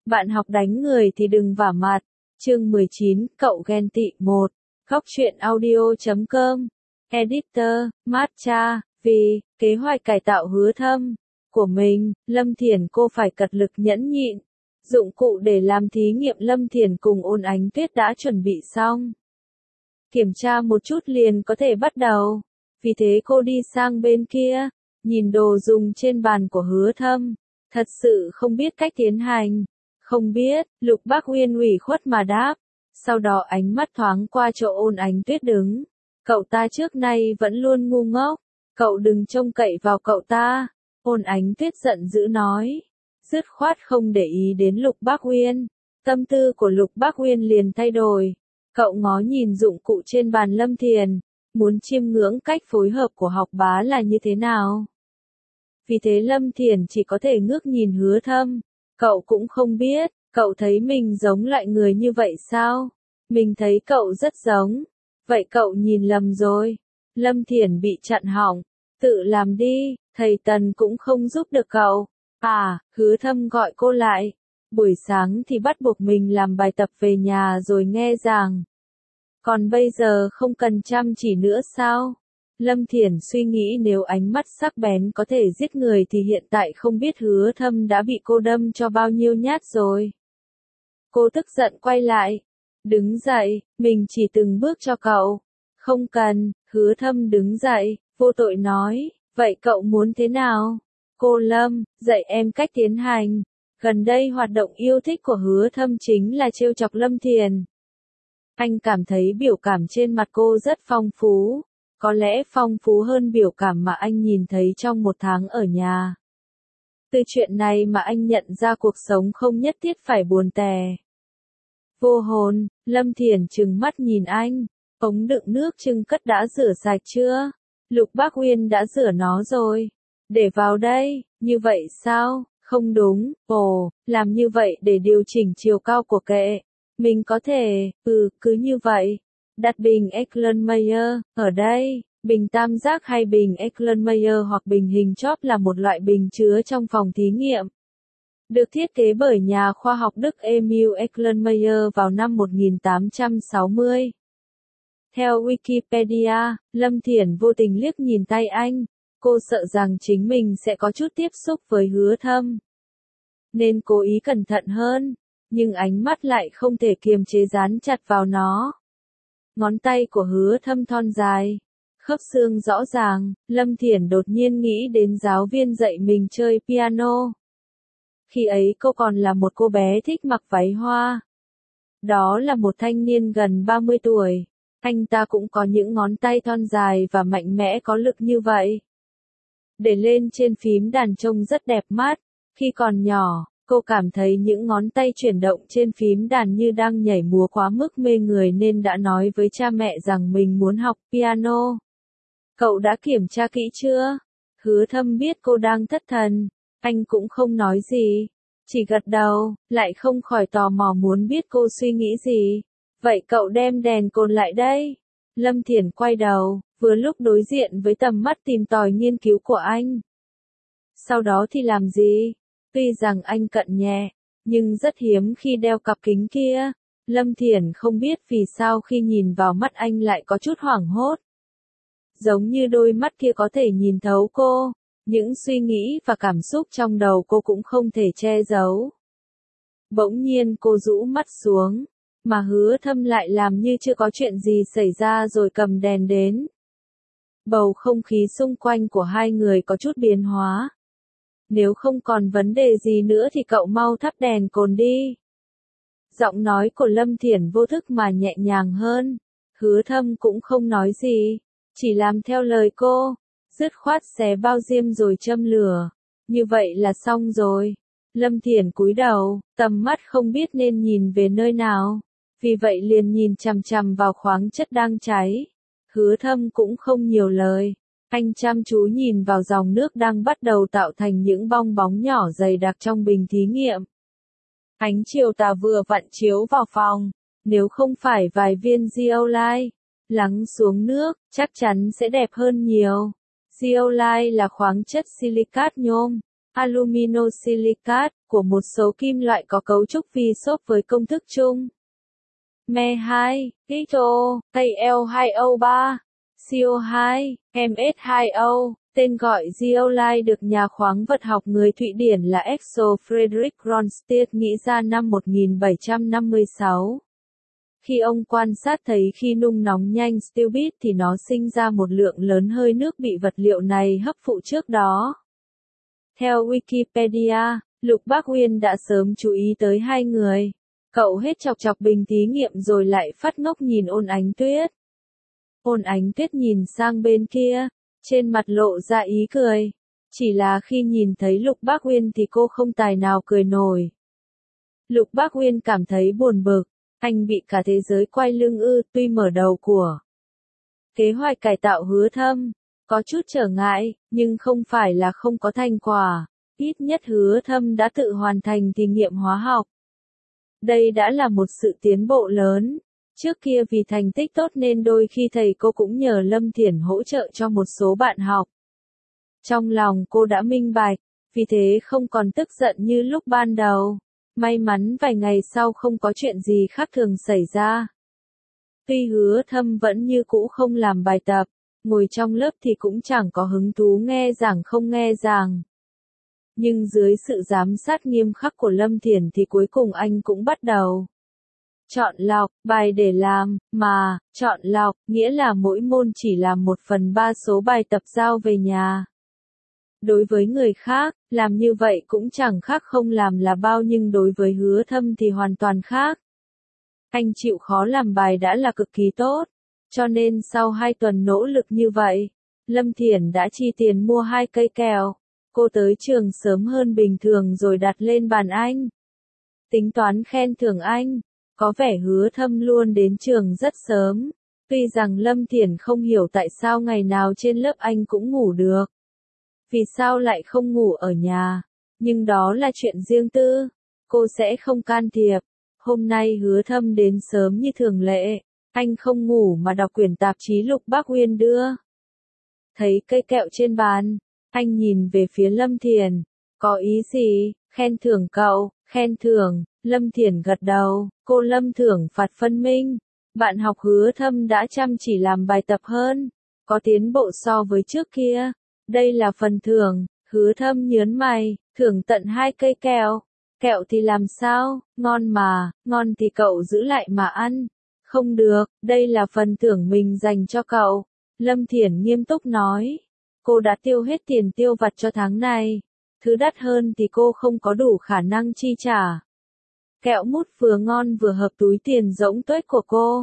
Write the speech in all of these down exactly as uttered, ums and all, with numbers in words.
Bạn học đánh người thì đừng vả mặt. Chương mười chín, cậu ghen tị một. Góc truyện audio chấm com. Editor, Matcha. Vì kế hoạch cải tạo Hứa Thâm của mình, Lâm Thiển cô phải cật lực nhẫn nhịn. Dụng cụ để làm thí nghiệm Lâm Thiển cùng Ôn Ánh Tuyết đã chuẩn bị xong. Kiểm tra một chút liền có thể bắt đầu. Vì thế cô đi sang bên kia, nhìn đồ dùng trên bàn của Hứa Thâm. Thật sự không biết cách tiến hành. Không biết, Lục Bác Uyên ủy khuất mà đáp. Sau đó ánh mắt thoáng qua chỗ Ôn Ánh Tuyết đứng. Cậu ta trước nay vẫn luôn ngu ngốc. Cậu đừng trông cậy vào cậu ta. Ôn Ánh Tuyết giận dữ nói. Dứt khoát không để ý đến Lục Bác Uyên. Tâm tư của Lục Bác Uyên liền thay đổi. Cậu ngó nhìn dụng cụ trên bàn Lâm Thiền. Muốn chiêm ngưỡng cách phối hợp của học bá là như thế nào. Vì thế Lâm Thiền chỉ có thể ngước nhìn Hứa Thâm. Cậu cũng không biết, cậu thấy mình giống loại người như vậy sao? Mình thấy cậu rất giống. Vậy cậu nhìn lầm rồi. Lâm Thiển bị chặn họng. Tự làm đi, thầy Tần cũng không giúp được cậu. À, Hứa Thâm gọi cô lại. Buổi sáng thì bắt buộc mình làm bài tập về nhà rồi nghe giảng. Còn bây giờ không cần chăm chỉ nữa sao? Lâm Thiển suy nghĩ nếu ánh mắt sắc bén có thể giết người thì hiện tại không biết Hứa Thâm đã bị cô đâm cho bao nhiêu nhát rồi. Cô tức giận quay lại. Đứng dậy, mình chỉ từng bước cho cậu. Không cần, Hứa Thâm đứng dậy, vô tội nói, vậy cậu muốn thế nào? Cô Lâm, dạy em cách tiến hành. Gần đây hoạt động yêu thích của Hứa Thâm chính là trêu chọc Lâm Thiển. Anh cảm thấy biểu cảm trên mặt cô rất phong phú. Có lẽ phong phú hơn biểu cảm mà anh nhìn thấy trong một tháng ở nhà. Từ chuyện này mà anh nhận ra cuộc sống không nhất thiết phải buồn tẻ. Vô hồn, Lâm Thiển trừng mắt nhìn anh. Ống đựng nước trưng cất đã rửa sạch chưa? Lục Bác Uyên đã rửa nó rồi. Để vào đây, như vậy sao? Không đúng, ồ, làm như vậy để điều chỉnh chiều cao của kệ. Mình có thể, ừ, cứ như vậy. Đặt bình Erlenmeyer, ở đây, bình tam giác hay bình Erlenmeyer hoặc bình hình chóp là một loại bình chứa trong phòng thí nghiệm. Được thiết kế bởi nhà khoa học Đức Emil Erlenmeyer vào năm một nghìn tám trăm sáu mươi. Theo Wikipedia, Lâm Thiển vô tình liếc nhìn tay anh, cô sợ rằng chính mình sẽ có chút tiếp xúc với Hứa Thâm. Nên cố ý cẩn thận hơn, nhưng ánh mắt lại không thể kiềm chế dán chặt vào nó. Ngón tay của Hứa Thâm thon dài, khớp xương rõ ràng, Lâm Thiển đột nhiên nghĩ đến giáo viên dạy mình chơi piano. Khi ấy cô còn là một cô bé thích mặc váy hoa. Đó là một thanh niên gần ba mươi tuổi, anh ta cũng có những ngón tay thon dài và mạnh mẽ có lực như vậy. Để lên trên phím đàn trông rất đẹp mắt, khi còn nhỏ. Cô cảm thấy những ngón tay chuyển động trên phím đàn như đang nhảy múa quá mức mê người nên đã nói với cha mẹ rằng mình muốn học piano. Cậu đã kiểm tra kỹ chưa? Hứa Thâm biết cô đang thất thần. Anh cũng không nói gì. Chỉ gật đầu, lại không khỏi tò mò muốn biết cô suy nghĩ gì. Vậy cậu đem đèn cồn lại đây. Lâm Thiển quay đầu, vừa lúc đối diện với tầm mắt tìm tòi nghiên cứu của anh. Sau đó thì làm gì? Tuy rằng anh cận nhẹ, nhưng rất hiếm khi đeo cặp kính kia. Lâm Thiển không biết vì sao khi nhìn vào mắt anh lại có chút hoảng hốt. Giống như đôi mắt kia có thể nhìn thấu cô, những suy nghĩ và cảm xúc trong đầu cô cũng không thể che giấu. Bỗng nhiên cô rũ mắt xuống, mà Hứa Thâm lại làm như chưa có chuyện gì xảy ra rồi cầm đèn đến. Bầu không khí xung quanh của hai người có chút biến hóa. Nếu không còn vấn đề gì nữa thì cậu mau thắp đèn cồn đi. Giọng nói của Lâm Thiển vô thức mà nhẹ nhàng hơn. Hứa Thâm cũng không nói gì, chỉ làm theo lời cô. Dứt khoát xé bao diêm rồi châm lửa. Như vậy là xong rồi. Lâm Thiển cúi đầu, tầm mắt không biết nên nhìn về nơi nào. Vì vậy liền nhìn chằm chằm vào khoáng chất đang cháy. Hứa Thâm cũng không nhiều lời. Anh chăm chú nhìn vào dòng nước đang bắt đầu tạo thành những bong bóng nhỏ dày đặc trong bình thí nghiệm. Ánh chiều tà vừa vặn chiếu vào phòng, nếu không phải vài viên zeolite lắng xuống nước, chắc chắn sẽ đẹp hơn nhiều. Zeolite là khoáng chất silicat nhôm, aluminosilicate, của một số kim loại có cấu trúc vi xốp với công thức chung. Me hai, ích ô, A L hai O ba, C O hai, M S hai O, tên gọi zeolite được nhà khoáng vật học người Thụy Điển là Axel Friedrich Ronsted nghĩ ra năm một nghìn bảy trăm năm mươi sáu. Khi ông quan sát thấy khi nung nóng nhanh steel bit thì nó sinh ra một lượng lớn hơi nước bị vật liệu này hấp thụ trước đó. Theo Wikipedia, Lục Bác Uyên đã sớm chú ý tới hai người. Cậu hết chọc chọc bình thí nghiệm rồi lại phát ngốc nhìn Ôn Ánh Tuyết. Ôn Ánh Tuyết nhìn sang bên kia, trên mặt lộ ra ý cười. Chỉ là khi nhìn thấy Lục Bác Uyên thì cô không tài nào cười nổi. Lục Bác Uyên cảm thấy buồn bực. Anh bị cả thế giới quay lưng ư, tuy mở đầu của kế hoạch cải tạo Hứa Thâm có chút trở ngại, nhưng không phải là không có thành quả. Ít nhất Hứa Thâm đã tự hoàn thành thí nghiệm hóa học. Đây đã là một sự tiến bộ lớn. Trước kia vì thành tích tốt nên đôi khi thầy cô cũng nhờ Lâm Thiển hỗ trợ cho một số bạn học. Trong lòng cô đã minh bạch, vì thế không còn tức giận như lúc ban đầu. May mắn vài ngày sau không có chuyện gì khác thường xảy ra. Tuy Hứa Thâm vẫn như cũ không làm bài tập, ngồi trong lớp thì cũng chẳng có hứng thú nghe giảng không nghe giảng. Nhưng dưới sự giám sát nghiêm khắc của Lâm Thiển thì cuối cùng anh cũng bắt đầu chọn lọc bài để làm, mà chọn lọc nghĩa là mỗi môn chỉ làm một phần ba số bài tập giao về nhà. Đối với người khác, làm như vậy cũng chẳng khác không làm là bao, nhưng đối với Hứa Thâm thì hoàn toàn khác. Anh chịu khó làm bài đã là cực kỳ tốt, cho nên sau hai tuần nỗ lực như vậy, Lâm Thiển đã chi tiền mua hai cây kẹo. Cô tới trường sớm hơn bình thường rồi đặt lên bàn anh. Tính toán khen thưởng anh, có vẻ Hứa Thâm luôn đến trường rất sớm. Tuy rằng Lâm Thiển không hiểu tại sao ngày nào trên lớp anh cũng ngủ được. Vì sao lại không ngủ ở nhà? Nhưng đó là chuyện riêng tư. Cô sẽ không can thiệp. Hôm nay Hứa Thâm đến sớm như thường lệ. Anh không ngủ mà đọc quyển tạp chí Lục Bác Uyên đưa. Thấy cây kẹo trên bàn, anh nhìn về phía Lâm Thiển. Có ý gì? Khen thưởng cậu, khen thưởng. Lâm Thiển gật đầu. Cô Lâm thưởng phạt phân minh. Bạn học Hứa Thâm đã chăm chỉ làm bài tập hơn. Có tiến bộ so với trước kia. Đây là phần thưởng. Hứa Thâm nhớn mày. Thưởng tận hai cây kẹo. Kẹo thì làm sao? Ngon mà. Ngon thì cậu giữ lại mà ăn. Không được. Đây là phần thưởng mình dành cho cậu. Lâm Thiển nghiêm túc nói. Cô đã tiêu hết tiền tiêu vặt cho tháng này. Thứ đắt hơn thì cô không có đủ khả năng chi trả. Kẹo mút vừa ngon vừa hợp túi tiền rỗng tuếch của cô.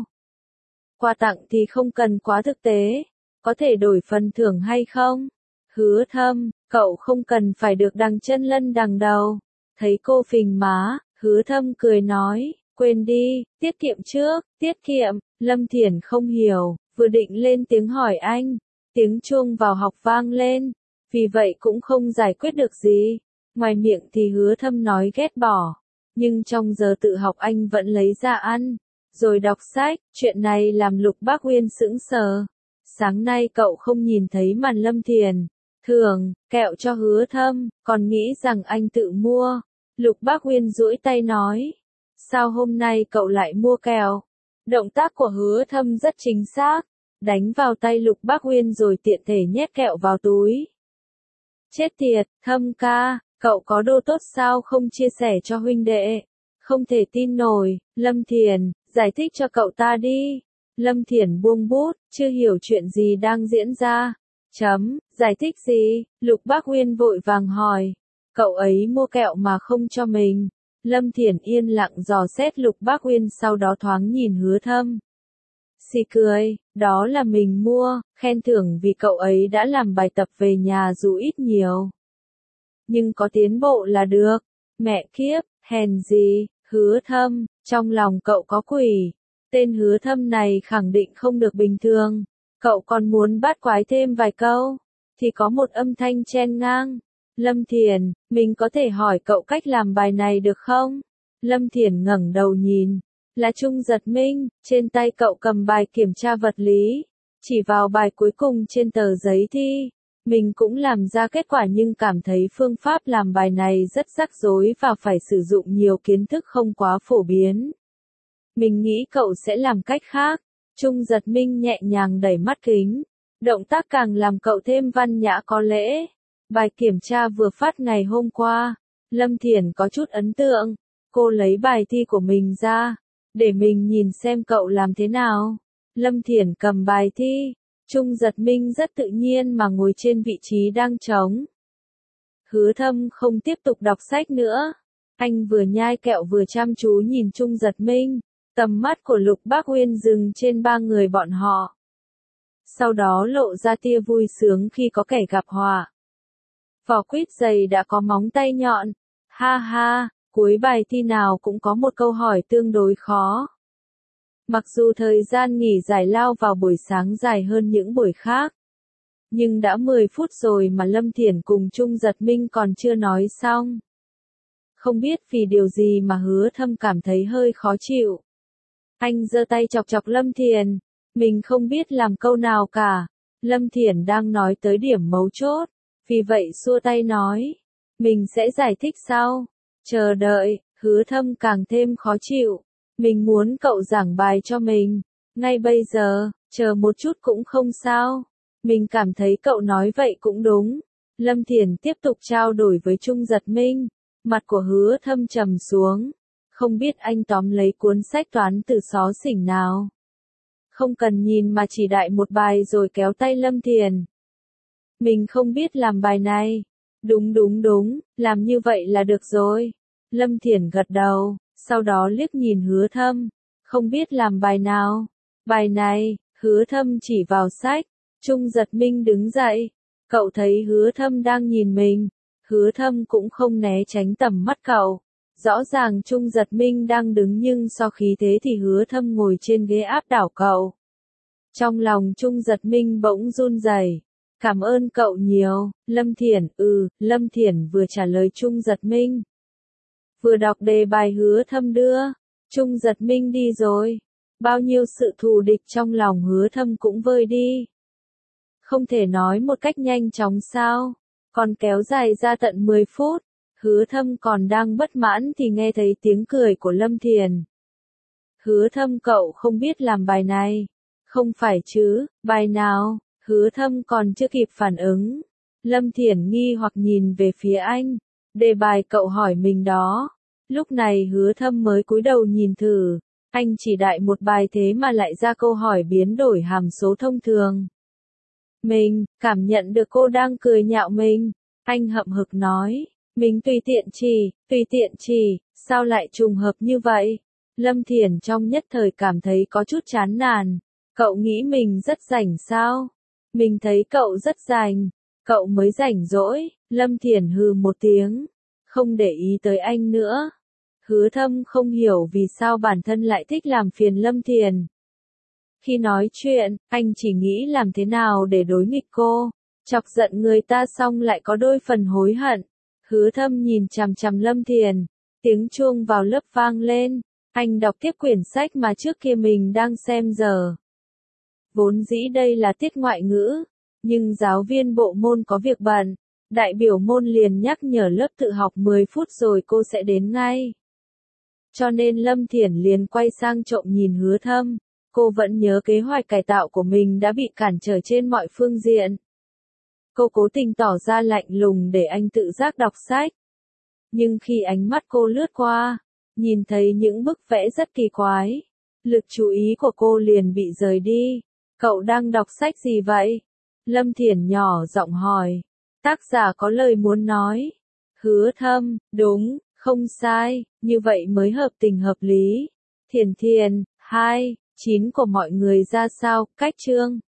Quà tặng thì không cần quá thực tế. Có thể đổi phần thưởng hay không? Hứa Thâm, cậu không cần phải được đằng chân lân đằng đầu. Thấy cô phình má, Hứa Thâm cười nói, quên đi, tiết kiệm trước, tiết kiệm. Lâm Thiển không hiểu, vừa định lên tiếng hỏi anh. Tiếng chuông vào học vang lên. Vì vậy cũng không giải quyết được gì. Ngoài miệng thì Hứa Thâm nói ghét bỏ. Nhưng trong giờ tự học anh vẫn lấy ra ăn. Rồi đọc sách. Chuyện này làm Lục Bác Uyên sững sờ. Sáng nay cậu không nhìn thấy màn Lâm Thiển thưởng kẹo cho Hứa Thâm, còn nghĩ rằng anh tự mua. Lục Bác Uyên duỗi tay nói. Sao hôm nay cậu lại mua kẹo? Động tác của Hứa Thâm rất chính xác. Đánh vào tay Lục Bác Uyên rồi tiện thể nhét kẹo vào túi. Chết tiệt, Thâm ca, cậu có đồ tốt sao không chia sẻ cho huynh đệ? Không thể tin nổi. Lâm Thiển, giải thích cho cậu ta đi. Lâm Thiển buông bút, chưa hiểu chuyện gì đang diễn ra. Chấm, giải thích gì? Lục Bác Uyên vội vàng hỏi. Cậu ấy mua kẹo mà không cho mình. Lâm Thiển yên lặng dò xét Lục Bác Uyên, sau đó thoáng nhìn Hứa Thâm. Xì cười, đó là mình mua, khen thưởng vì cậu ấy đã làm bài tập về nhà dù ít nhiều. Nhưng có tiến bộ là được. Mẹ kiếp, hèn gì, Hứa Thâm, trong lòng cậu có quỷ. Tên Hứa Thâm này khẳng định không được bình thường. Cậu còn muốn bắt quái thêm vài câu, thì có một âm thanh chen ngang. Lâm Thiển, mình có thể hỏi cậu cách làm bài này được không? Lâm Thiển ngẩng đầu nhìn. Là Trung Giật Minh, trên tay cậu cầm bài kiểm tra vật lý. Chỉ vào bài cuối cùng trên tờ giấy thi. Mình cũng làm ra kết quả nhưng cảm thấy phương pháp làm bài này rất rắc rối và phải sử dụng nhiều kiến thức không quá phổ biến. Mình nghĩ cậu sẽ làm cách khác. Trung Giật Minh nhẹ nhàng đẩy mắt kính. Động tác càng làm cậu thêm văn nhã có lễ. Bài kiểm tra vừa phát ngày hôm qua. Lâm Thiển có chút ấn tượng. Cô lấy bài thi của mình ra. Để mình nhìn xem cậu làm thế nào. Lâm Thiển cầm bài thi. Trung Giật Minh rất tự nhiên mà ngồi trên vị trí đang trống. Hứa Thâm không tiếp tục đọc sách nữa. Anh vừa nhai kẹo vừa chăm chú nhìn Trung Giật Minh. Tầm mắt của Lục Bác Uyên dừng trên ba người bọn họ. Sau đó lộ ra tia vui sướng khi có kẻ gặp họa. Vỏ quýt dày đã có móng tay nhọn. Ha ha, cuối bài thi nào cũng có một câu hỏi tương đối khó. Mặc dù thời gian nghỉ giải lao vào buổi sáng dài hơn những buổi khác. Nhưng đã mười phút rồi mà Lâm Thiển cùng Trung Giật Minh còn chưa nói xong. Không biết vì điều gì mà Hứa Thâm cảm thấy hơi khó chịu. Anh giơ tay chọc chọc Lâm Thiển. Mình không biết làm câu nào cả. Lâm Thiển đang nói tới điểm mấu chốt. Vì vậy xua tay nói. Mình sẽ giải thích sau. Chờ đợi, Hứa Thâm càng thêm khó chịu. Mình muốn cậu giảng bài cho mình. Ngay bây giờ, chờ một chút cũng không sao. Mình cảm thấy cậu nói vậy cũng đúng. Lâm Thiển tiếp tục trao đổi với Trung Giật Minh. Mặt của Hứa Thâm trầm xuống. Không biết anh tóm lấy cuốn sách toán từ xó xỉnh nào. Không cần nhìn mà chỉ đại một bài rồi kéo tay Lâm Thiển. Mình không biết làm bài này. Đúng đúng đúng, làm như vậy là được rồi. Lâm Thiển gật đầu, sau đó liếc nhìn Hứa Thâm. Không biết làm bài nào. Bài này, Hứa Thâm chỉ vào sách. Trung Giật Minh đứng dậy. Cậu thấy Hứa Thâm đang nhìn mình. Hứa Thâm cũng không né tránh tầm mắt cậu. Rõ ràng Trung Giật Minh đang đứng nhưng so khí thế thì Hứa Thâm ngồi trên ghế áp đảo cậu. Trong lòng Trung Giật Minh bỗng run rẩy. Cảm ơn cậu nhiều, Lâm Thiển, ừ, Lâm Thiển vừa trả lời Trung Giật Minh. Vừa đọc đề bài Hứa Thâm đưa, Trung Giật Minh đi rồi. Bao nhiêu sự thù địch trong lòng Hứa Thâm cũng vơi đi. Không thể nói một cách nhanh chóng sao, còn kéo dài ra tận mười phút. Hứa Thâm còn đang bất mãn thì nghe thấy tiếng cười của Lâm Thiển. Hứa Thâm cậu không biết làm bài này. Không phải chứ, bài nào? Hứa Thâm còn chưa kịp phản ứng. Lâm Thiển nghi hoặc nhìn về phía anh. Đề bài cậu hỏi mình đó. Lúc này Hứa Thâm mới cúi đầu nhìn thử. Anh chỉ đại một bài thế mà lại ra câu hỏi biến đổi hàm số thông thường. Mình, cảm nhận được cô đang cười nhạo mình. Anh hậm hực nói. Mình tùy tiện chỉ, tùy tiện chỉ, sao lại trùng hợp như vậy? Lâm Thiển trong nhất thời cảm thấy có chút chán nản. Cậu nghĩ mình rất rảnh sao? Mình thấy cậu rất rảnh. Cậu mới rảnh rỗi. Lâm Thiển hừ một tiếng. Không để ý tới anh nữa. Hứa Thâm không hiểu vì sao bản thân lại thích làm phiền Lâm Thiển. Khi nói chuyện, anh chỉ nghĩ làm thế nào để đối nghịch cô. Chọc giận người ta xong lại có đôi phần hối hận. Hứa Thâm nhìn chằm chằm Lâm Thiển. Tiếng chuông vào lớp vang lên. Anh đọc tiếp quyển sách mà trước kia mình đang xem giờ. Vốn dĩ đây là tiết ngoại ngữ. Nhưng giáo viên bộ môn có việc bận. Đại biểu môn liền nhắc nhở lớp tự học mười phút rồi cô sẽ đến ngay. Cho nên Lâm Thiển liền quay sang trộm nhìn Hứa Thâm. Cô vẫn nhớ kế hoạch cải tạo của mình đã bị cản trở trên mọi phương diện. Cô cố tình tỏ ra lạnh lùng để anh tự giác đọc sách. Nhưng khi ánh mắt cô lướt qua, nhìn thấy những bức vẽ rất kỳ quái, lực chú ý của cô liền bị rời đi. Cậu đang đọc sách gì vậy? Lâm Thiển nhỏ giọng hỏi. Tác giả có lời muốn nói. Hứa Thâm, đúng, không sai, như vậy mới hợp tình hợp lý. Thiển Thiển, hai, chín của mọi người ra sao, cách chương.